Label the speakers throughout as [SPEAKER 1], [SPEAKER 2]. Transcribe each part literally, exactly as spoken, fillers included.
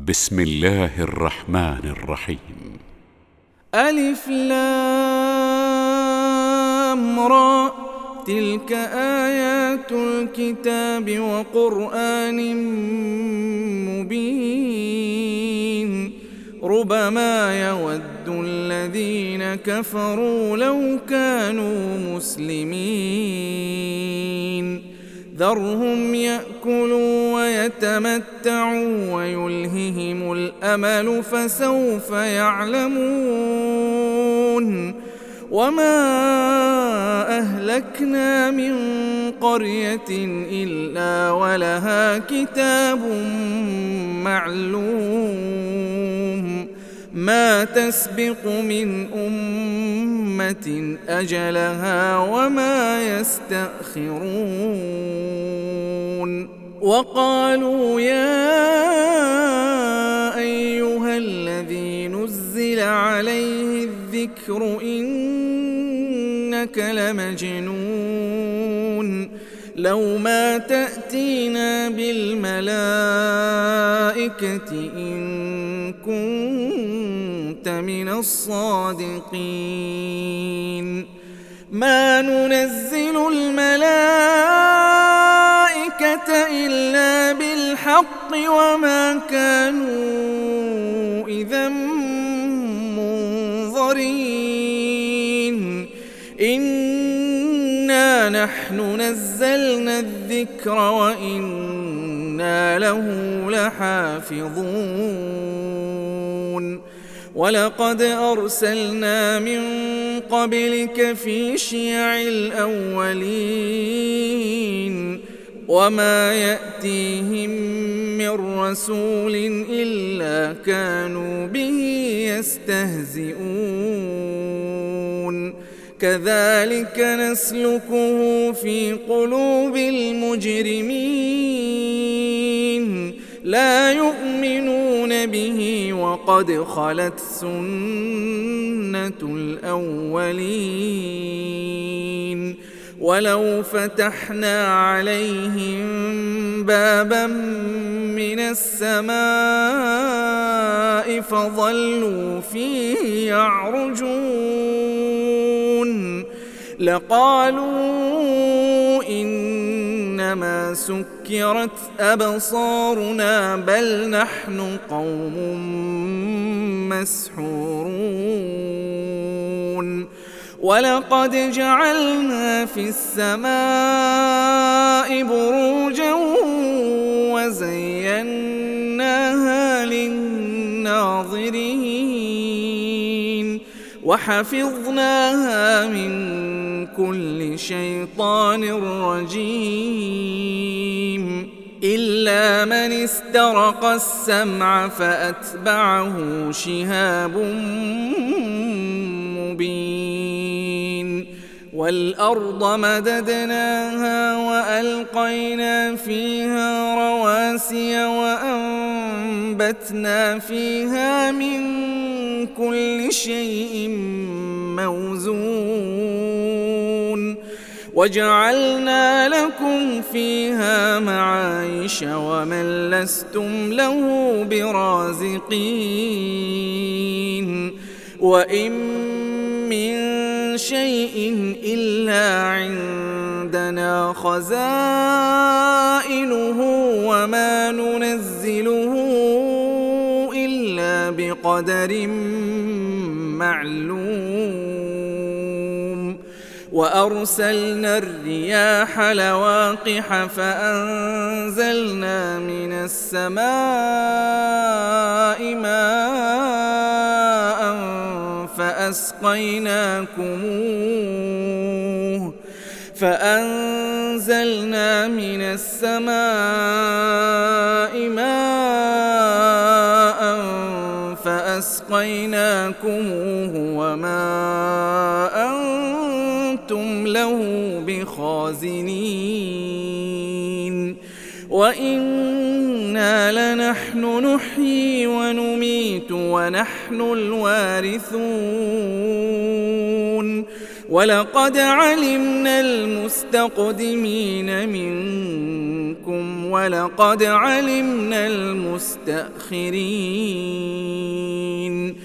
[SPEAKER 1] بسم الله الرحمن الرحيم.
[SPEAKER 2] ألف لام را، تلك آيات الكتاب وقرآن مبين. ربما يود الذين كفروا لو كانوا مسلمين. ذرهم يأكلوا ويتمتعوا ويلههم الأمل فسوف يعلمون. وما أهلكنا من قرية إلا ولها كتاب معلوم، ما تسبق من أمة أجلها وما يستأخرون. وقالوا يا أيها الذي نزل عليه الذكر إنك لمجنون، لو ما تأتينا بالملائكة إن كنت من الصادقين. ما ننزل الملائكة إلا بالحق وما كانوا إذا منظرين. إنا نحن نزلنا الذكر وإنا له لحافظون. ولقد أرسلنا من قبلك في شيع الأولين، وما يأتيهم من رسول إلا كانوا به يستهزئون. كذلك نسلكه في قلوب المجرمين، لا يؤمنون به وقد خلت سنة الأولين. ولو فتحنا عليهم بابا من السماء فظلوا فيه يعرجون لقالوا إنما سكرت أبصارنا بل نحن قوم مسحورون. ولقد جعلنا في السماء بروجا وزيناها للناظرين وحفظناها من كل شيطان رجيم إلا من استرق السمع فأتبعه شهاب مبين. والأرض مددناها وألقينا فيها رواسي وأنبتنا فيها من كل شيء موزون وجعلنا لكم فيها معايش ومن لستم له برازقين. وإن من شيء إلا عندنا خزائنه وما ننزله إلا بقدر معلوم. وأرسلنا الرياح لواقح فأنزلنا من السماء ماء فأسقيناكموه فأنزلنا من السماء ماء فأسقيناكموه وما أنتم له بخازنين. وإنا لنحن نحيي ونميت ونحن الوارثون. ولقد علمنا المستقدمين منكم ولقد علمنا المستأخرين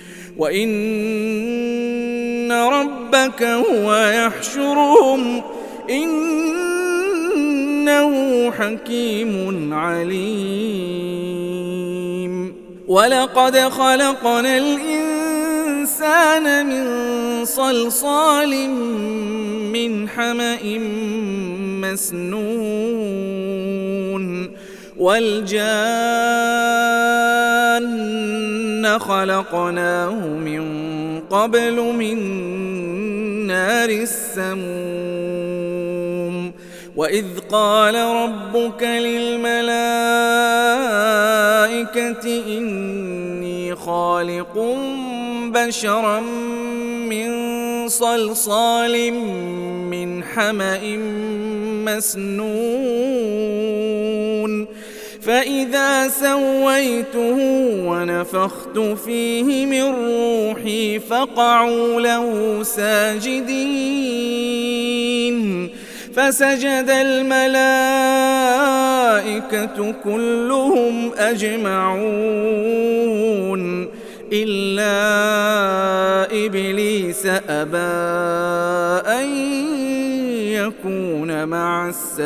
[SPEAKER 2] وإن ربك هو يحشرهم إنه حكيم عليم ولقد خلقنا الإنسان من صلصال من حمأ مسنون والجان خلقناه من قبل من نار السموم وإذ قال ربك للملائكة إني خالق بشرا من صلصال من حمأ مسنون فإذا سويته ونفخت فيه من روحي فقعوا له ساجدين فسجد الملائكة كلهم أجمعون إلا إبليس أبى أن يكون مع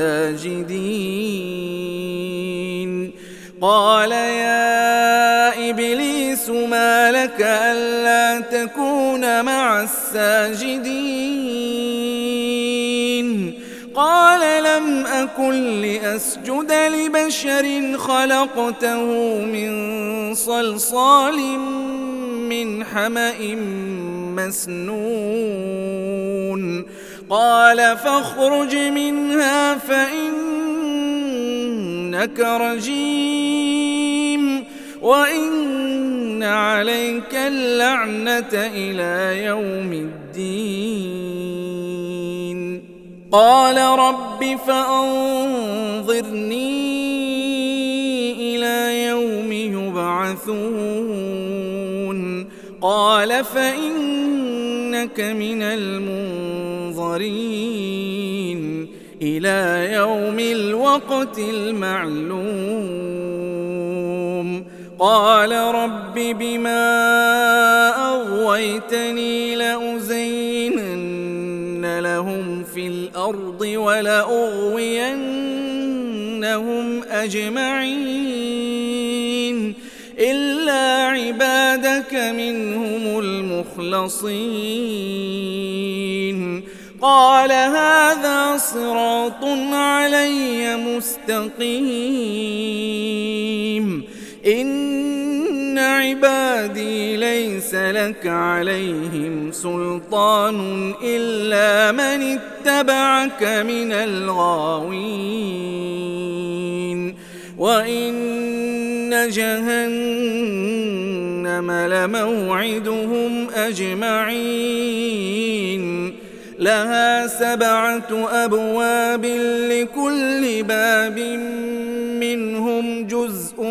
[SPEAKER 2] الساجدين قال يا إبليس ما لك ألا تكون مع الساجدين قال لم أكن لأسجد لبشر خلقته من صلصال من حمأ مسنون قال فاخرج منها فإنك رجيم وإن عليك اللعنة إلى يوم الدين قال رب فأنظرني إلى يوم يبعثون قال فإنك من المنظرين إلى يوم الوقت المعلوم قال رب بما أغويتني لأزينن لهم في الأرض ولأغوينهم أجمعين إلا عبادك منهم المخلصين قال هذا صراط علي مستقيم إن عبادي ليس لك عليهم سلطان إلا من اتبعك من الغاوين وإن جهنم لموعدهم أجمعين لها سبعة أبواب لكل باب منهم جزء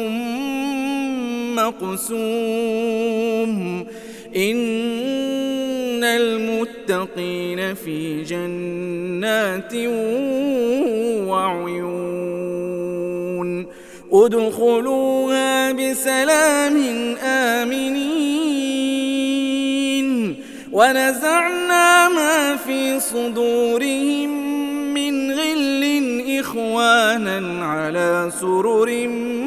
[SPEAKER 2] مقسوم إن المتقين في جنات وعيون ادخلوها بسلام آمنين ونزعنا ما في صدورهم من غل إخوانا على سرر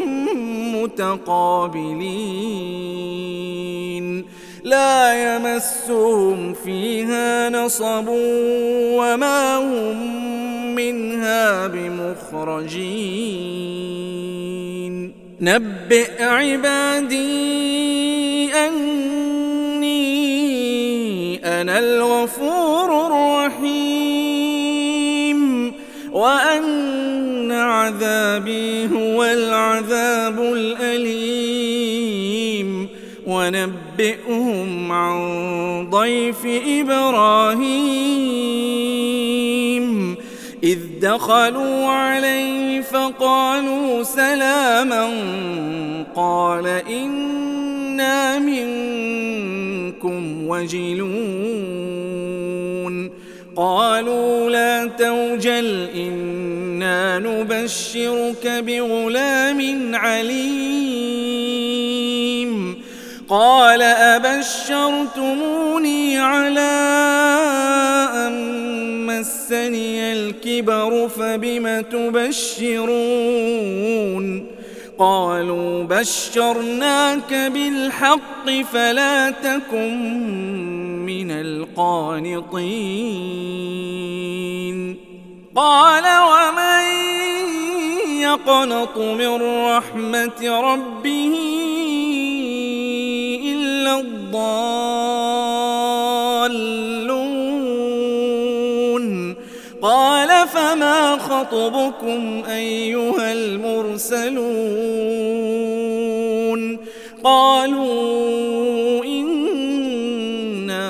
[SPEAKER 2] متقابلين لا يمسهم فيها نصب وما هم منها بمخرجين نبئ عبادي أني أنا الغفور الرحيم وأن عذابي هو العذاب الأليم ونبئهم عن ضيف إبراهيم إذ دخلوا عليه فقالوا سلاما قال إنا منكم وجلون قالوا لا توجل إنا نبشرك بغلام عليم قال أبشرتموني على أن مسني الكبر فبم تبشرون قالوا بشرناك بالحق فلا تكن من القانطين قال ومن يقنط من رحمة ربه إلا الضالون قال فما خطبكم أيها المرسلون قالوا إنا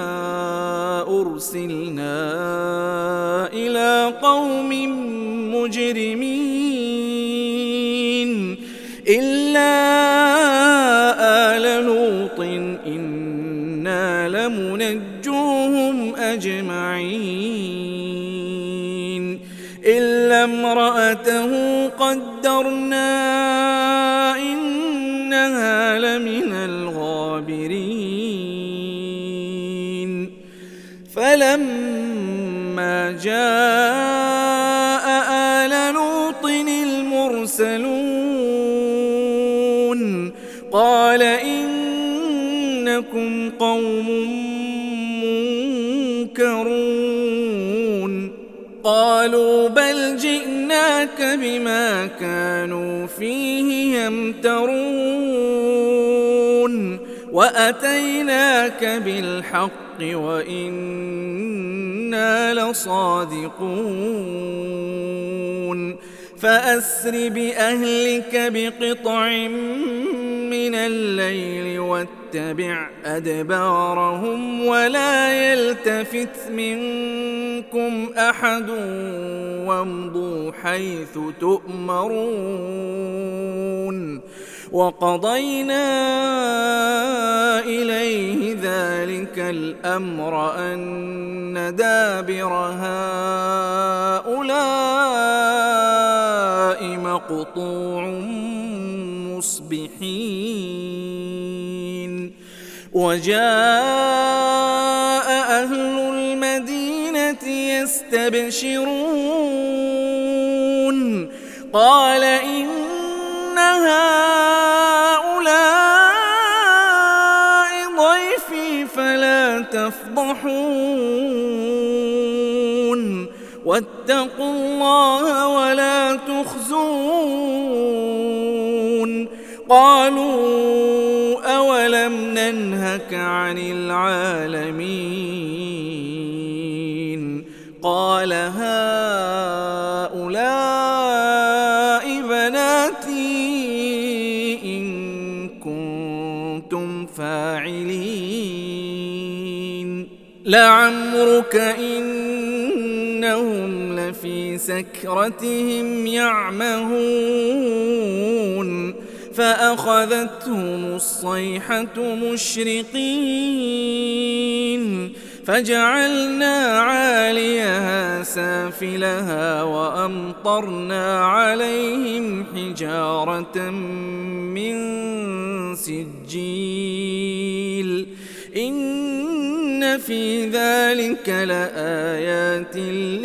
[SPEAKER 2] أرسلنا إلى قوم مجرمين إلا آل لوط إنا لمنجوهم أجمعين إلا امرأته قدرنا إنها لمن الغابرين فلما جاء آل لوط المرسلون قال إنكم قوم منكرون قالوا بل جئناك بما كانوا فيه يمترون وأتيناك بالحق وإنا لصادقون فأسر بأهلك بقطع من الليل واتبع أدبارهم ولا يلتفت منكم أحد وامضوا حيث تؤمرون وقضينا إليه ذلك الأمر أن دابر هؤلاء مقطوع مصبحين وجاء أهل المدينة يستبشرون قال إن هؤلاء ضيفي فلا تفضحون واتقوا الله ولا تخزون قالوا أولم ننهك عن العالمين قال هؤلاء بناتي إن كنتم فاعلين لعمرك إنهم لفي سكرتهم يعمهون فأخذتهم الصيحة مشرقين فجعلنا عاليها سافلها وأمطرنا عليهم حجارة من سجيل إن في ذلك لآيات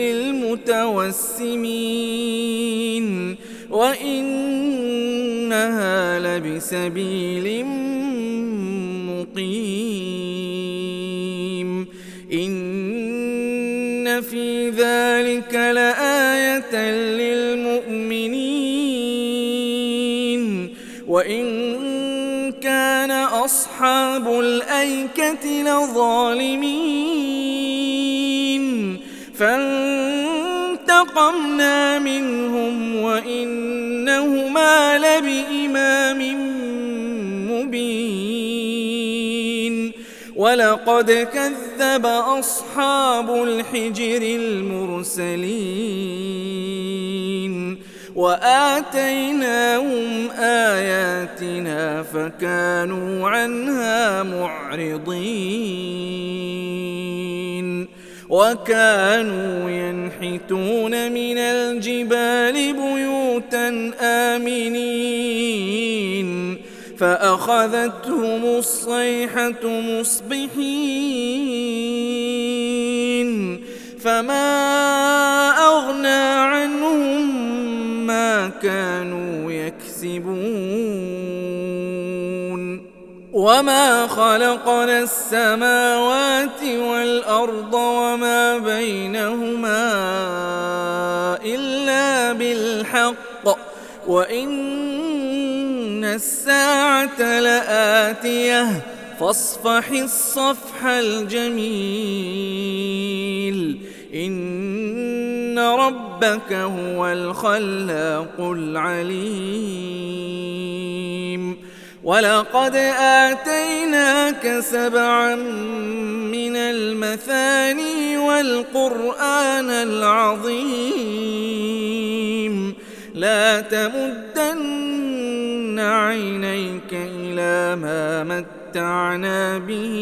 [SPEAKER 2] للمتوسمين وإنها لبسبيل مقيم إن في ذلك لآية للمؤمنين وإن كان أصحاب الأيكة لظالمين فانتقمنا منهم وإنهما لبإمام مبين ولقد كذب أصحاب الحجر المرسلين وآتيناهم آياتنا فكانوا عنها معرضين وكانوا ينحتون من الجبال بيوتا آمنين فأخذتهم الصيحة مصبحين فما أغنى عنهم ما كانوا يكسبون وما خلقنا السماوات والأرض وما بينهما إلا بالحق وإن الساعة لآتية فاصفح الصفح الجميل إن ربك هو الخلاق العليم ولقد آتيناك سبعا من المثاني والقرآن العظيم لا تمدن عينيك إلى ما متعنا به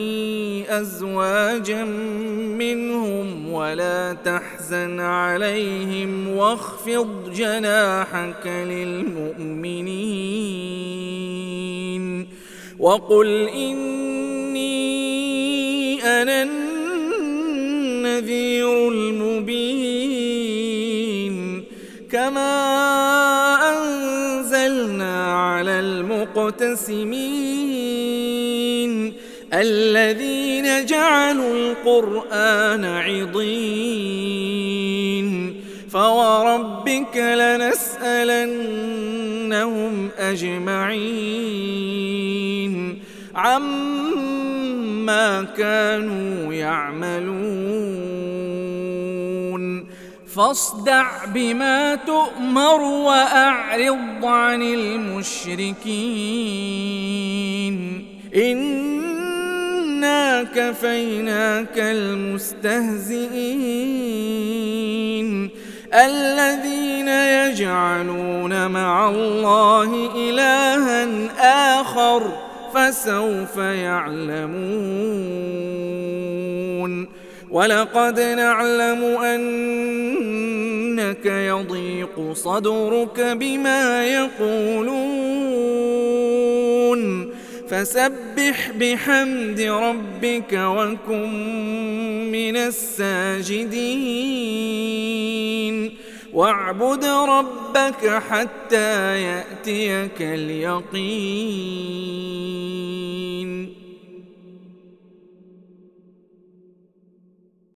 [SPEAKER 2] أزواجا منهم ولا تحزن عليهم واخفض جناحك للمؤمنين وقل إني أنا النذير المبين كما أنزلنا على المقتسمين الذين جعلوا القرآن عضين فوربك لنسألنهم أجمعين عما كانوا يعملون فاصدع بما تؤمر وأعرض عن المشركين إنا كفيناك المستهزئين الذين يجعلون مع الله إلها آخر فسوف يعلمون ولقد نعلم أنك يضيق صدرك بما يقولون فسبح بحمد ربك وكن من الساجدين واعبد ربك حتى يأتيك اليقين.